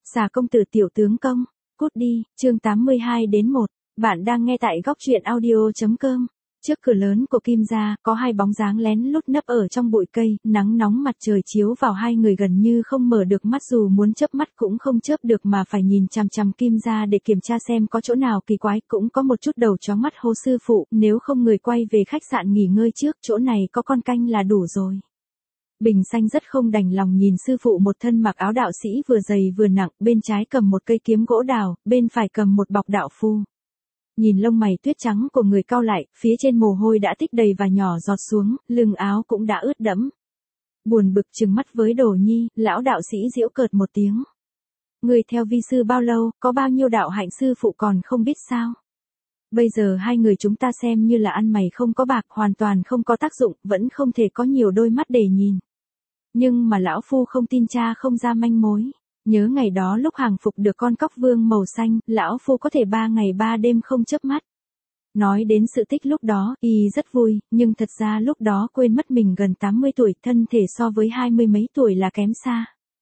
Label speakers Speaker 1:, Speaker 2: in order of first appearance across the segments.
Speaker 1: Xà công tử tiểu tướng công, cút đi, chương 82-1, bạn đang nghe tại góc truyện audio.com. Trước cửa lớn của Kim gia, có hai bóng dáng lén lút nấp ở trong bụi cây, nắng nóng mặt trời chiếu vào hai người gần như không mở được mắt, dù muốn chớp mắt cũng không chớp được mà phải nhìn chằm chằm Kim gia để kiểm tra xem có chỗ nào kỳ quái, cũng có một chút đầu chó mắt hô sư phụ, nếu không người quay về khách sạn nghỉ ngơi trước, chỗ này có con canh là đủ rồi. Bình Xanh rất không đành lòng nhìn sư phụ một thân mặc áo đạo sĩ vừa dày vừa nặng, bên trái cầm một cây kiếm gỗ đào, bên phải cầm một bọc đạo phu. Nhìn lông mày tuyết trắng của người cau lại, phía trên mồ hôi đã tích đầy và nhỏ giọt xuống, lưng áo cũng đã ướt đẫm. Buồn bực trừng mắt với Đồ Nhi, lão đạo sĩ giễu cợt một tiếng. Người theo vi sư bao lâu, có bao nhiêu đạo hạnh sư phụ còn không biết sao? Bây giờ hai người chúng ta xem như là ăn mày không có bạc, hoàn toàn không có tác dụng, vẫn không thể có nhiều đôi mắt để nhìn. Nhưng mà lão phu không tin cha không ra manh mối. Nhớ ngày đó lúc hàng phục được con cóc vương màu xanh, lão phu có thể 3 ngày 3 đêm không chớp mắt. Nói đến sự tích lúc đó, y rất vui, nhưng thật ra lúc đó quên mất mình gần 80 tuổi, thân thể so với 20 mấy tuổi là kém xa.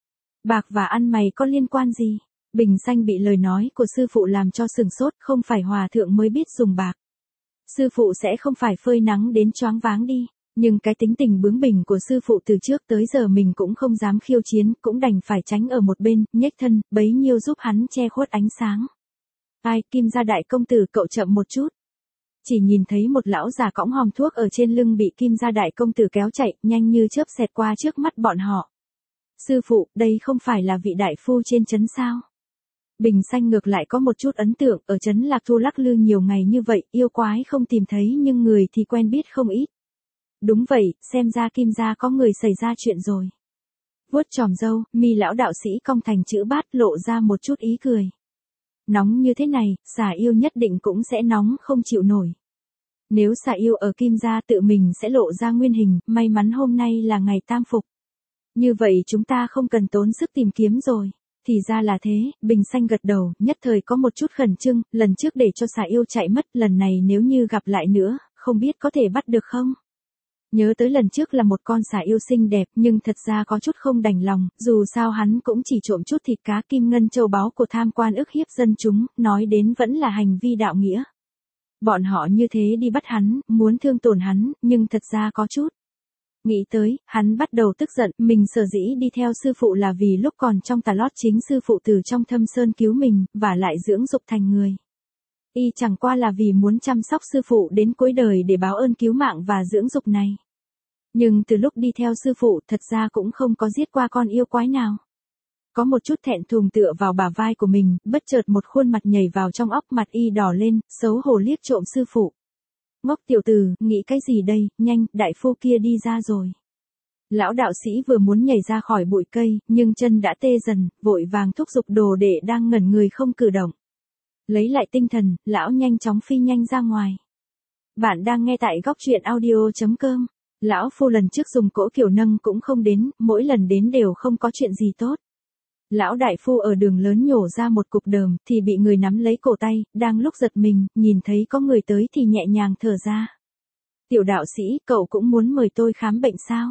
Speaker 1: Bạc và ăn mày có liên quan gì? Bình Xanh bị lời nói của sư phụ làm cho sừng sốt, không phải hòa thượng mới biết dùng bạc. Sư phụ sẽ không phải phơi nắng đến choáng váng đi. Nhưng cái tính tình bướng bỉnh của sư phụ từ trước tới giờ mình cũng không dám khiêu chiến, cũng đành phải tránh ở một bên, nhếch thân, bấy nhiêu giúp hắn che khuất ánh sáng. Ai, Kim gia đại công tử, cậu chậm một chút. Chỉ nhìn thấy một lão già cõng hòm thuốc ở trên lưng bị Kim gia đại công tử kéo chạy, nhanh như chớp xẹt qua trước mắt bọn họ. Sư phụ, đây không phải là vị đại phu trên trấn sao? Bình Xanh ngược lại có một chút ấn tượng, ở trấn Lạc Thu lắc lư nhiều ngày như vậy, yêu quái không tìm thấy nhưng người thì quen biết không ít. Đúng vậy, xem ra Kim gia có người xảy ra chuyện rồi. Vuốt chòm râu, mi lão đạo sĩ cong thành chữ bát, lộ ra một chút ý cười. Nóng như thế này, xà yêu nhất định cũng sẽ nóng không chịu nổi. Nếu xà yêu ở Kim gia tự mình sẽ lộ ra nguyên hình, may mắn hôm nay là ngày tam phục. Như vậy chúng ta không cần tốn sức tìm kiếm rồi. Thì ra là thế, Bình Xanh gật đầu, nhất thời có một chút khẩn trương, lần trước để cho xà yêu chạy mất, lần này nếu như gặp lại nữa, không biết có thể bắt được không? Nhớ tới lần trước là một con xà yêu xinh đẹp, nhưng thật ra có chút không đành lòng, dù sao hắn cũng chỉ trộm chút thịt cá kim ngân châu báu của tham quan ức hiếp dân chúng, nói đến vẫn là hành vi đạo nghĩa. Bọn họ như thế đi bắt hắn, muốn thương tổn hắn, nhưng thật ra có chút. Nghĩ tới, hắn bắt đầu tức giận, mình sở dĩ đi theo sư phụ là vì lúc còn trong tà lót chính sư phụ từ trong thâm sơn cứu mình, và lại dưỡng dục thành người. Y chẳng qua là vì muốn chăm sóc sư phụ đến cuối đời để báo ơn cứu mạng và dưỡng dục này. Nhưng từ lúc đi theo sư phụ thật ra cũng không có giết qua con yêu quái nào. Có một chút thẹn thùng tựa vào bả vai của mình, bất chợt một khuôn mặt nhảy vào trong óc, mặt y đỏ lên, xấu hổ liếc trộm sư phụ. Ngốc tiểu tử, nghĩ cái gì đây, nhanh, đại phu kia đi ra rồi. Lão đạo sĩ vừa muốn nhảy ra khỏi bụi cây, nhưng chân đã tê dần, vội vàng thúc giục đồ đệ đang ngẩn người không cử động. Lấy lại tinh thần, lão nhanh chóng phi nhanh ra ngoài. Bạn đang nghe tại góc truyện audio.com. Lão phu lần trước dùng cỗ kiểu nâng cũng không đến, mỗi lần đến đều không có chuyện gì tốt. Lão đại phu ở đường lớn nhổ ra một cục đờm, thì bị người nắm lấy cổ tay, đang lúc giật mình, nhìn thấy có người tới thì nhẹ nhàng thở ra. Tiểu đạo sĩ, cậu cũng muốn mời tôi khám bệnh sao?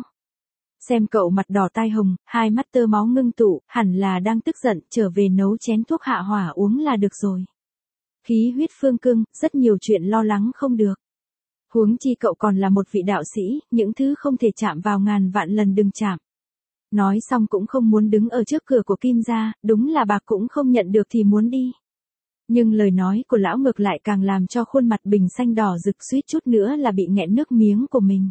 Speaker 1: Xem cậu mặt đỏ tai hồng, hai mắt tơ máu ngưng tụ, hẳn là đang tức giận, trở về nấu chén thuốc hạ hỏa uống là được rồi. Khí huyết phương cương, rất nhiều chuyện lo lắng không được. Huống chi cậu còn là một vị đạo sĩ, những thứ không thể chạm vào ngàn vạn lần đừng chạm. Nói xong cũng không muốn đứng ở trước cửa của Kim gia, đúng là bạc cũng không nhận được thì muốn đi. Nhưng lời nói của lão ngược lại càng làm cho khuôn mặt Bình Xanh đỏ rực, suýt chút nữa là bị nghẹn nước miếng của mình.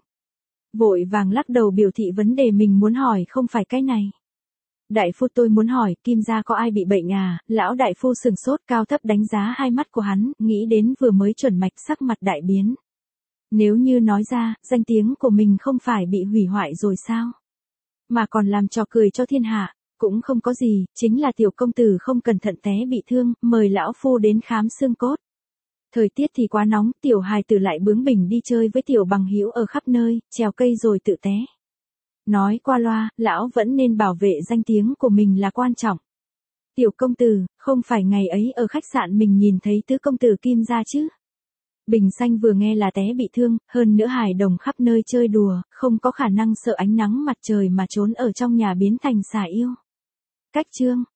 Speaker 1: Vội vàng lắc đầu biểu thị vấn đề mình muốn hỏi không phải cái này. Đại phu, tôi muốn hỏi, Kim gia có ai bị bệnh à? Lão đại phu sừng sốt, cao thấp đánh giá hai mắt của hắn, nghĩ đến vừa mới chuẩn mạch, sắc mặt đại biến. Nếu như nói ra, danh tiếng của mình không phải bị hủy hoại rồi sao? Mà còn làm trò cười cho thiên hạ, cũng không có gì, chính là tiểu công tử không cẩn thận té bị thương, mời lão phu đến khám xương cốt. Thời tiết thì quá nóng, tiểu hài tử lại bướng bỉnh đi chơi với tiểu bằng hữu ở khắp nơi, trèo cây rồi tự té. Nói qua loa, lão vẫn nên bảo vệ danh tiếng của mình là quan trọng. Tiểu công tử, không phải ngày ấy ở khách sạn mình nhìn thấy tứ công tử Kim gia chứ? Bình Xanh vừa nghe là té bị thương, hơn nữa hài đồng khắp nơi chơi đùa, không có khả năng sợ ánh nắng mặt trời mà trốn ở trong nhà biến thành xà yêu. Cách chương